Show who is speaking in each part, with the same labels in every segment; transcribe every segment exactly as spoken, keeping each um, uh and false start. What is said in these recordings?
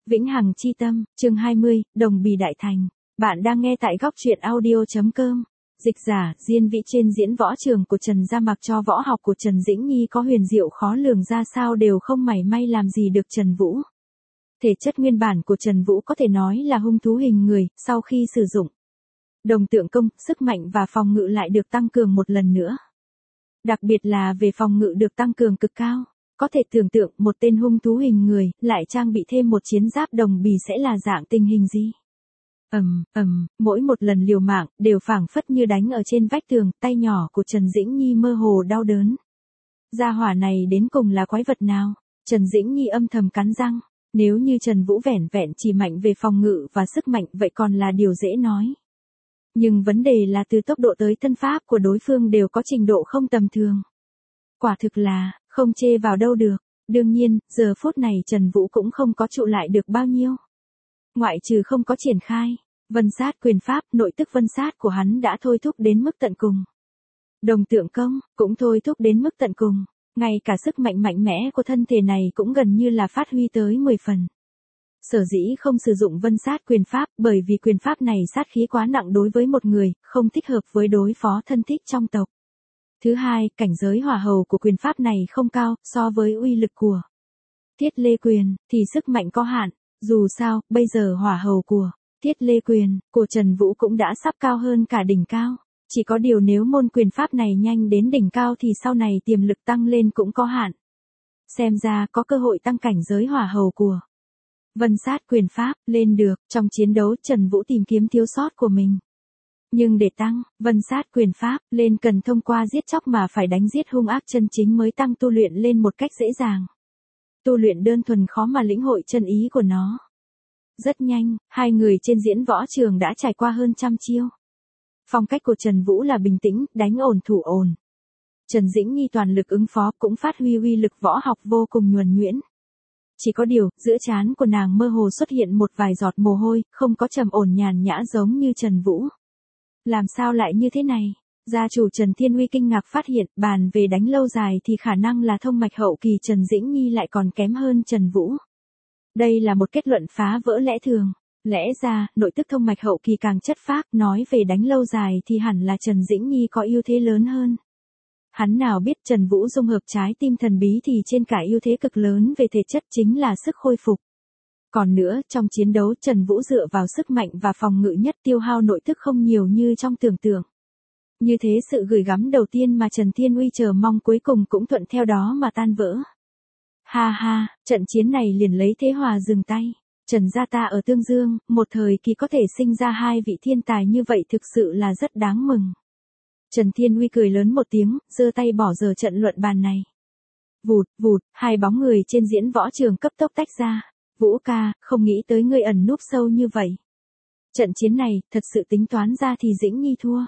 Speaker 1: Vĩnh Hằng Chi Tâm, chương hai mươi, Đồng Bì Đại Thành. Bạn đang nghe tại góc truyện audio chấm com. Dịch giả, Diên Vĩ trên diễn võ trường của Trần Gia mặc cho võ học của Trần Dĩnh Nhi có huyền diệu khó lường ra sao đều không mảy may làm gì được Trần Vũ. Thể chất nguyên bản của Trần Vũ có thể nói là hung thú hình người, sau khi sử dụng đồng tượng công, sức mạnh và phòng ngự lại được tăng cường một lần nữa. Đặc biệt là về phòng ngự được tăng cường cực cao. Có thể tưởng tượng một tên hung thú hình người, lại trang bị thêm một chiến giáp đồng bì sẽ là dạng tình hình gì. Ầm, ầm, mỗi một lần liều mạng, đều phảng phất như đánh ở trên vách tường, tay nhỏ của Trần Dĩnh Nhi mơ hồ đau đớn. Gia hỏa này đến cùng là quái vật nào? Trần Dĩnh Nhi âm thầm cắn răng, nếu như Trần Vũ vẻn vẹn chỉ mạnh về phòng ngự và sức mạnh vậy còn là điều dễ nói. Nhưng vấn đề là từ tốc độ tới thân pháp của đối phương đều có trình độ không tầm thường. Quả thực là, không chê vào đâu được. Đương nhiên, giờ phút này Trần Vũ cũng không có trụ lại được bao nhiêu. Ngoại trừ không có triển khai, vân sát quyền pháp, nội tức vân sát của hắn đã thôi thúc đến mức tận cùng. Đồng tượng công, cũng thôi thúc đến mức tận cùng. Ngay cả sức mạnh mạnh mẽ của thân thể này cũng gần như là phát huy tới mười phần. Sở dĩ không sử dụng vân sát quyền pháp bởi vì quyền pháp này sát khí quá nặng đối với một người, không thích hợp với đối phó thân thích trong tộc. Thứ hai, cảnh giới hỏa hầu của quyền pháp này không cao, so với uy lực của Thiết Lê Quyền, thì sức mạnh có hạn. Dù sao, bây giờ hỏa hầu của Thiết Lê Quyền, của Trần Vũ cũng đã sắp cao hơn cả đỉnh cao. Chỉ có điều nếu môn quyền pháp này nhanh đến đỉnh cao thì sau này tiềm lực tăng lên cũng có hạn. Xem ra có cơ hội tăng cảnh giới hỏa hầu của vân sát quyền pháp lên được. Trong chiến đấu Trần Vũ tìm kiếm thiếu sót của mình. Nhưng để tăng, vân sát quyền pháp, lên cần thông qua giết chóc mà phải đánh giết hung ác chân chính mới tăng tu luyện lên một cách dễ dàng. Tu luyện đơn thuần khó mà lĩnh hội chân ý của nó. Rất nhanh, hai người trên diễn võ trường đã trải qua hơn trăm chiêu. Phong cách của Trần Vũ là bình tĩnh, đánh ổn thủ ổn. Trần Dĩnh Nhi toàn lực ứng phó cũng phát huy uy lực võ học vô cùng nhuần nhuyễn. Chỉ có điều, giữa trán của nàng mơ hồ xuất hiện một vài giọt mồ hôi, không có trầm ổn nhàn nhã giống như Trần Vũ. Làm sao lại như thế này? Gia chủ Trần Thiên Uy kinh ngạc phát hiện, bàn về đánh lâu dài thì khả năng là thông mạch hậu kỳ Trần Dĩnh Nhi lại còn kém hơn Trần Vũ. Đây là một kết luận phá vỡ lẽ thường. Lẽ ra, nội tức thông mạch hậu kỳ càng chất phác, nói về đánh lâu dài thì hẳn là Trần Dĩnh Nhi có ưu thế lớn hơn. Hắn nào biết Trần Vũ dung hợp trái tim thần bí thì trên cả ưu thế cực lớn về thể chất chính là sức khôi phục. Còn nữa, trong chiến đấu Trần Vũ dựa vào sức mạnh và phòng ngự nhất tiêu hao nội tức không nhiều như trong tưởng tượng. Như thế sự gửi gắm đầu tiên mà Trần Thiên Uy chờ mong cuối cùng cũng thuận theo đó mà tan vỡ. Ha ha, trận chiến này liền lấy thế hòa dừng tay. Trần gia ta ở Tương Dương, một thời kỳ có thể sinh ra hai vị thiên tài như vậy thực sự là rất đáng mừng. Trần Thiên Uy cười lớn một tiếng, giơ tay bỏ dở trận luận bàn này. Vụt, vụt, hai bóng người trên diễn võ trường cấp tốc tách ra. Vũ ca, không nghĩ tới ngươi ẩn núp sâu như vậy. Trận chiến này, thật sự tính toán ra thì Dĩnh Nhi thua.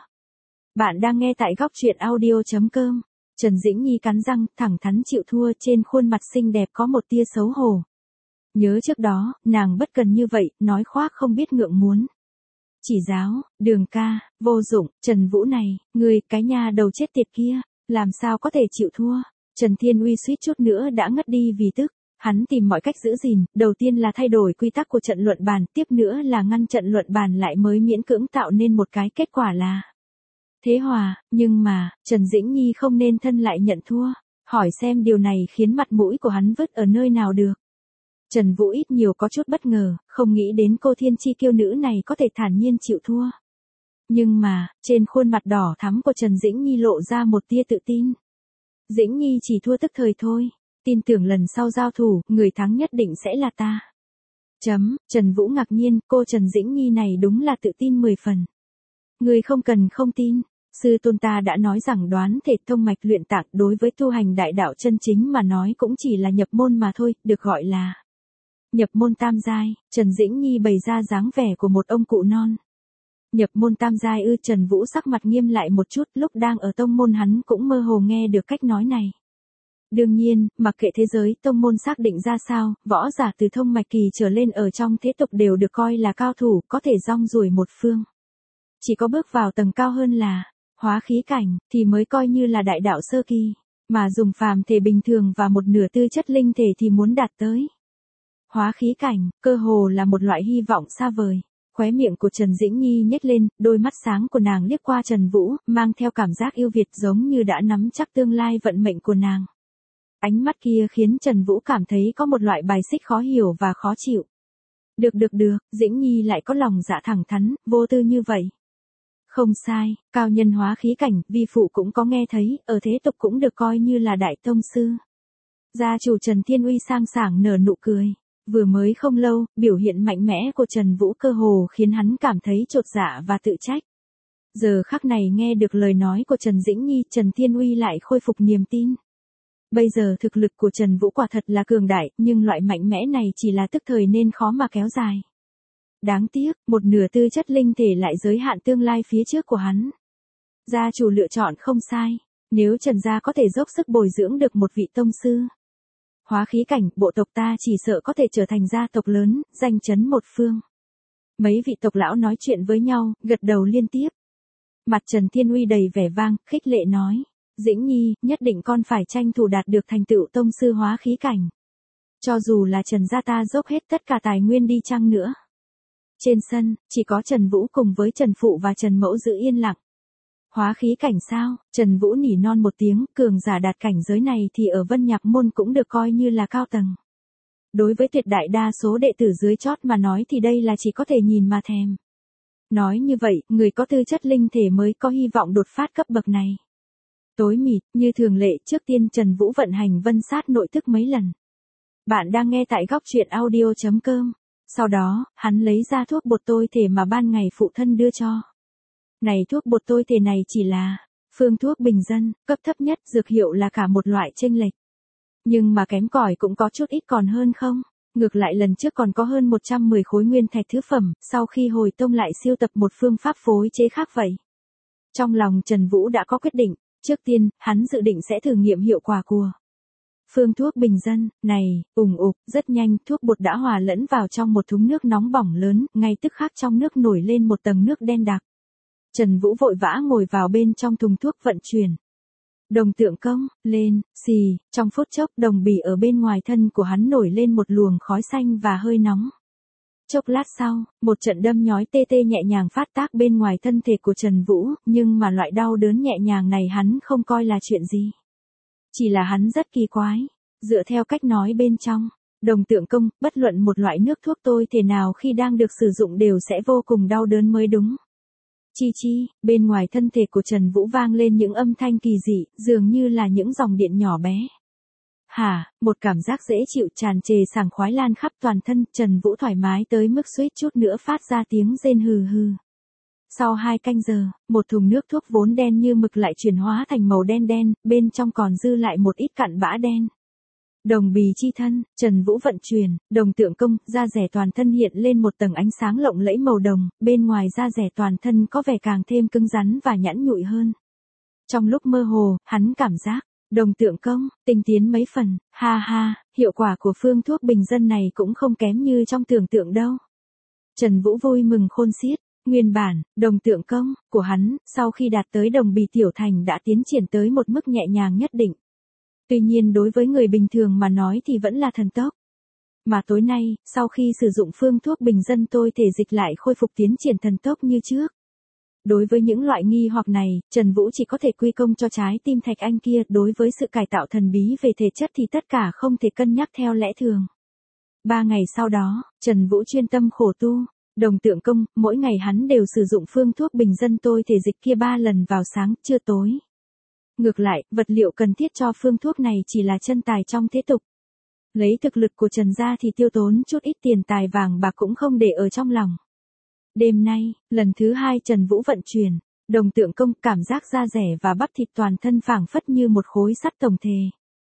Speaker 1: Bạn đang nghe tại góc truyện audio chấm com. Trần Dĩnh Nhi cắn răng, thẳng thắn chịu thua, trên khuôn mặt xinh đẹp có một tia xấu hổ. Nhớ trước đó, nàng bất cần như vậy, nói khoác không biết ngượng muốn. Chỉ giáo, Đường ca, vô dụng, Trần Vũ này, người cái nhà đầu chết tiệt kia, làm sao có thể chịu thua. Trần Thiên Uy suýt chút nữa đã ngất đi vì tức. Hắn tìm mọi cách giữ gìn, đầu tiên là thay đổi quy tắc của trận luận bàn, tiếp nữa là ngăn trận luận bàn lại mới miễn cưỡng tạo nên một cái kết quả là thế hòa, nhưng mà, Trần Dĩnh Nhi không nên thân lại nhận thua, hỏi xem điều này khiến mặt mũi của hắn vứt ở nơi nào được. Trần Vũ ít nhiều có chút bất ngờ, không nghĩ đến cô thiên chi kiêu nữ này có thể thản nhiên chịu thua. Nhưng mà, trên khuôn mặt đỏ thắm của Trần Dĩnh Nhi lộ ra một tia tự tin. Dĩnh Nhi chỉ thua tức thời thôi. Tin tưởng lần sau giao thủ, người thắng nhất định sẽ là ta. Chấm, Trần Vũ ngạc nhiên, cô Trần Dĩnh Nhi này đúng là tự tin mười phần. Người không cần không tin, sư tôn ta đã nói rằng đoán thể thông mạch luyện tạng đối với tu hành đại đạo chân chính mà nói cũng chỉ là nhập môn mà thôi, được gọi là nhập môn tam giai. Trần Dĩnh Nhi bày ra dáng vẻ của một ông cụ non. Nhập môn tam giai ư? Trần Vũ sắc mặt nghiêm lại một chút, lúc đang ở tông môn hắn cũng mơ hồ nghe được cách nói này. Đương nhiên, mặc kệ thế giới tông môn xác định ra sao, võ giả từ thông mạch kỳ trở lên ở trong thế tục đều được coi là cao thủ, có thể rong ruổi một phương. Chỉ có bước vào tầng cao hơn là hóa khí cảnh, thì mới coi như là đại đạo sơ kỳ, mà dùng phàm thể bình thường và một nửa tư chất linh thể thì muốn đạt tới Hóa khí cảnh, cơ hồ là một loại hy vọng xa vời. Khóe miệng của Trần Dĩnh Nhi nhếch lên, đôi mắt sáng của nàng liếc qua Trần Vũ, mang theo cảm giác yêu Việt giống như đã nắm chắc tương lai vận mệnh của nàng. Ánh mắt kia khiến Trần Vũ cảm thấy có một loại bài xích khó hiểu và khó chịu. Được được được, Dĩnh Nhi lại có lòng dạ thẳng thắn, vô tư như vậy. Không sai, cao nhân hóa khí cảnh, vi phụ cũng có nghe thấy, ở thế tục cũng được coi như là đại tông sư. Gia chủ Trần Thiên Uy sang sảng nở nụ cười. Vừa mới không lâu, biểu hiện mạnh mẽ của Trần Vũ cơ hồ khiến hắn cảm thấy chột dạ và tự trách. Giờ khắc này nghe được lời nói của Trần Dĩnh Nhi, Trần Thiên Uy lại khôi phục niềm tin. Bây giờ thực lực của Trần Vũ quả thật là cường đại, nhưng loại mạnh mẽ này chỉ là tức thời nên khó mà kéo dài. Đáng tiếc, một nửa tư chất linh thể lại giới hạn tương lai phía trước của hắn. Gia chủ lựa chọn không sai, nếu Trần gia có thể dốc sức bồi dưỡng được một vị tông sư. Hóa khí cảnh, bộ tộc ta chỉ sợ có thể trở thành gia tộc lớn, danh chấn một phương. Mấy vị tộc lão nói chuyện với nhau, gật đầu liên tiếp. Mặt Trần Thiên Uy đầy vẻ vang, khích lệ nói. Dĩnh Nhi, nhất định con phải tranh thủ đạt được thành tựu tông sư hóa khí cảnh. Cho dù là Trần gia ta dốc hết tất cả tài nguyên đi chăng nữa. Trên sân, chỉ có Trần Vũ cùng với Trần Phụ và Trần Mẫu giữ yên lặng. Hóa khí cảnh sao? Trần Vũ nỉ non một tiếng, cường giả đạt cảnh giới này thì ở Vân Nhạc Môn cũng được coi như là cao tầng. Đối với tuyệt đại đa số đệ tử dưới chót mà nói thì đây là chỉ có thể nhìn mà thèm. Nói như vậy, người có tư chất linh thể mới có hy vọng đột phát cấp bậc này. Tối mịt, như thường lệ, trước tiên Trần Vũ vận hành vân sát nội thức mấy lần. Bạn đang nghe tại góc truyện audio chấm com. Sau đó, hắn lấy ra thuốc bột tôi thể mà ban ngày phụ thân đưa cho. Này thuốc bột tôi thể này chỉ là phương thuốc bình dân, cấp thấp nhất, dược hiệu là cả một loại chênh lệch. Nhưng mà kém cỏi cũng có chút ít còn hơn không? Ngược lại lần trước còn có hơn một trăm mười khối nguyên thạch thứ phẩm, sau khi hồi tông lại siêu tập một phương pháp phối chế khác vậy. Trong lòng Trần Vũ đã có quyết định, trước tiên, hắn dự định sẽ thử nghiệm hiệu quả của phương thuốc bình dân, này, ùng ục, rất nhanh, thuốc bột đã hòa lẫn vào trong một thúng nước nóng bỏng lớn, ngay tức khắc trong nước nổi lên một tầng nước đen đặc. Trần Vũ vội vã ngồi vào bên trong thùng thuốc vận chuyển. Đồng tượng công, lên, xì, trong phút chốc đồng bì ở bên ngoài thân của hắn nổi lên một luồng khói xanh và hơi nóng. Chốc lát sau, một trận đâm nhói tê tê nhẹ nhàng phát tác bên ngoài thân thể của Trần Vũ, nhưng mà loại đau đớn nhẹ nhàng này hắn không coi là chuyện gì. Chỉ là hắn rất kỳ quái, dựa theo cách nói bên trong, đồng tượng công, bất luận một loại nước thuốc tôi thể nào khi đang được sử dụng đều sẽ vô cùng đau đớn mới đúng. Chi chi, bên ngoài thân thể của Trần Vũ vang lên những âm thanh kỳ dị, dường như là những dòng điện nhỏ bé. Hả, một cảm giác dễ chịu tràn trề sảng khoái lan khắp toàn thân, Trần Vũ thoải mái tới mức suýt chút nữa phát ra tiếng rên hừ hừ. Sau hai canh giờ, một thùng nước thuốc vốn đen như mực lại chuyển hóa thành màu đen đen, bên trong còn dư lại một ít cặn bã đen. Đồng bì chi thân, Trần Vũ vận chuyển, đồng tượng công, da rẻ toàn thân hiện lên một tầng ánh sáng lộng lẫy màu đồng, bên ngoài da rẻ toàn thân có vẻ càng thêm cứng rắn và nhẵn nhụi hơn. Trong lúc mơ hồ, hắn cảm giác, đồng tượng công, tinh tiến mấy phần, ha ha, hiệu quả của phương thuốc bình dân này cũng không kém như trong tưởng tượng đâu. Trần Vũ vui mừng khôn xiết, nguyên bản, đồng tượng công, của hắn, sau khi đạt tới đồng bì tiểu thành đã tiến triển tới một mức nhẹ nhàng nhất định. Tuy nhiên đối với người bình thường mà nói thì vẫn là thần tốc. Mà tối nay, sau khi sử dụng phương thuốc bình dân tôi thể dịch lại khôi phục tiến triển thần tốc như trước. Đối với những loại nghi hoặc này, Trần Vũ chỉ có thể quy công cho trái tim thạch anh kia, đối với sự cải tạo thần bí về thể chất thì tất cả không thể cân nhắc theo lẽ thường. Ba ngày sau đó, Trần Vũ chuyên tâm khổ tu, đồng tượng công, mỗi ngày hắn đều sử dụng phương thuốc bình dân tôi thể dịch kia ba lần vào sáng, trưa tối. Ngược lại, vật liệu cần thiết cho phương thuốc này chỉ là chân tài trong thế tục. Lấy thực lực của Trần gia thì tiêu tốn chút ít tiền tài vàng bạc cũng không để ở trong lòng. Đêm nay, lần thứ hai Trần Vũ vận chuyển, đồng tượng công, cảm giác da rẻ và bắp thịt toàn thân phảng phất như một khối sắt tổng thể.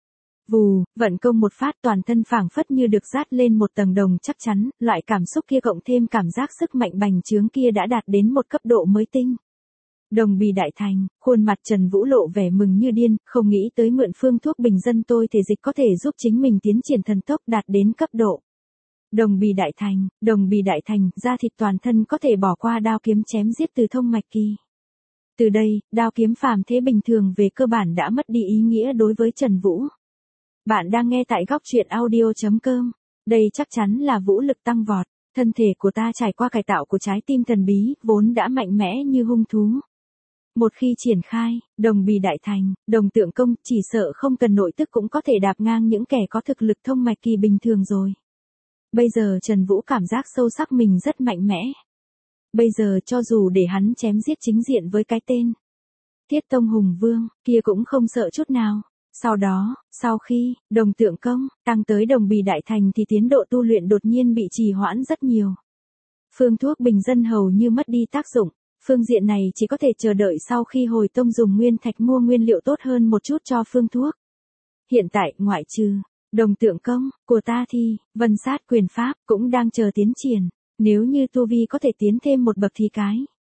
Speaker 1: Vù, vận công một phát toàn thân phảng phất như được dát lên một tầng đồng chắc chắn, loại cảm xúc kia cộng thêm cảm giác sức mạnh bành trướng kia đã đạt đến một cấp độ mới tinh. Đồng bì đại thành, khuôn mặt Trần Vũ lộ vẻ mừng như điên, không nghĩ tới mượn phương thuốc bình dân tôi thể dịch có thể giúp chính mình tiến triển thần tốc đạt đến cấp độ. Đồng bì đại thành, đồng bì đại thành, da thịt toàn thân có thể bỏ qua đao kiếm chém giết từ thông mạch kỳ. Từ đây, đao kiếm phàm thế bình thường về cơ bản đã mất đi ý nghĩa đối với Trần Vũ. Bạn đang nghe tại góc truyện audio chấm com. Đây chắc chắn là vũ lực tăng vọt, thân thể của ta trải qua cải tạo của trái tim thần bí, vốn đã mạnh mẽ như hung thú. Một khi triển khai, đồng bì đại thành, đồng tượng công, chỉ sợ không cần nội tức cũng có thể đạp ngang những kẻ có thực lực thông mạch kỳ bình thường rồi. Bây giờ Trần Vũ cảm giác sâu sắc mình rất mạnh mẽ. Bây giờ cho dù để hắn chém giết chính diện với cái tên Thiết Tông Hùng Vương, kia cũng không sợ chút nào. Sau đó, sau khi, đồng tượng công, tăng tới đồng bì đại thành thì tiến độ tu luyện đột nhiên bị trì hoãn rất nhiều. Phương thuốc bình dân hầu như mất đi tác dụng, phương diện này chỉ có thể chờ đợi sau khi hồi tông dùng nguyên thạch mua nguyên liệu tốt hơn một chút cho phương thuốc. Hiện tại, ngoại trừ đồng tượng công của ta thì, vân sát quyền pháp cũng đang chờ tiến triển, nếu như tu vi có thể tiến thêm một bậc thì cái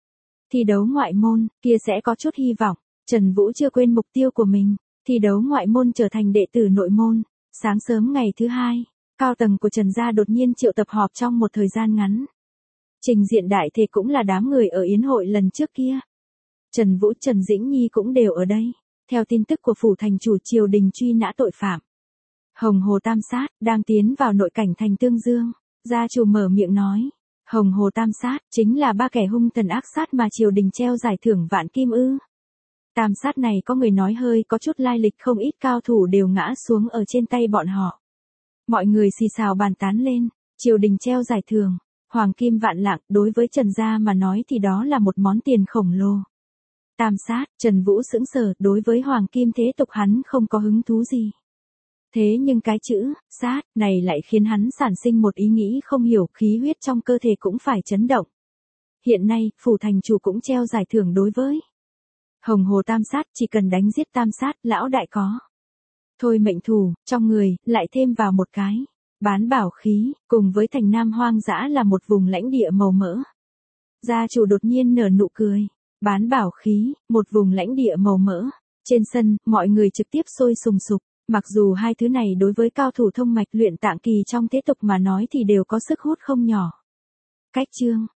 Speaker 1: thi đấu ngoại môn, kia sẽ có chút hy vọng. Trần Vũ chưa quên mục tiêu của mình, thi đấu ngoại môn trở thành đệ tử nội môn. Sáng sớm ngày thứ hai, cao tầng của Trần gia đột nhiên triệu tập họp trong một thời gian ngắn. Trình diện đại thể cũng là đám người ở yến hội lần trước kia. Trần Vũ, Trần Dĩnh Nhi cũng đều ở đây. Theo tin tức của phủ thành chủ triều đình truy nã tội phạm, Hồng Hồ Tam Sát đang tiến vào nội cảnh thành Tương Dương. Gia chủ mở miệng nói, Hồng Hồ Tam Sát chính là ba kẻ hung thần ác sát mà triều đình treo giải thưởng vạn kim ư? Tam sát này có người nói hơi có chút lai lịch, không ít cao thủ đều ngã xuống ở trên tay bọn họ. Mọi người xì xào bàn tán lên, triều đình treo giải thưởng, hoàng kim vạn lạng, đối với Trần gia mà nói thì đó là một món tiền khổng lồ. Tam sát, Trần Vũ sững sờ, đối với hoàng kim thế tục hắn không có hứng thú gì. Thế nhưng cái chữ, sát, này lại khiến hắn sản sinh một ý nghĩ không hiểu, khí huyết trong cơ thể cũng phải chấn động. Hiện nay, phủ thành chủ cũng treo giải thưởng đối với Hồng Hồ Tam Sát, chỉ cần đánh giết Tam Sát, lão đại có thôi mệnh thủ, trong người, lại thêm vào một cái bán bảo khí, cùng với thành Nam hoang dã là một vùng lãnh địa màu mỡ. Gia chủ đột nhiên nở nụ cười, bán bảo khí, một vùng lãnh địa màu mỡ. Trên sân, mọi người trực tiếp sôi sùng sục, mặc dù hai thứ này đối với cao thủ thông mạch luyện tạng kỳ trong thế tục mà nói thì đều có sức hút không nhỏ. Cách chương,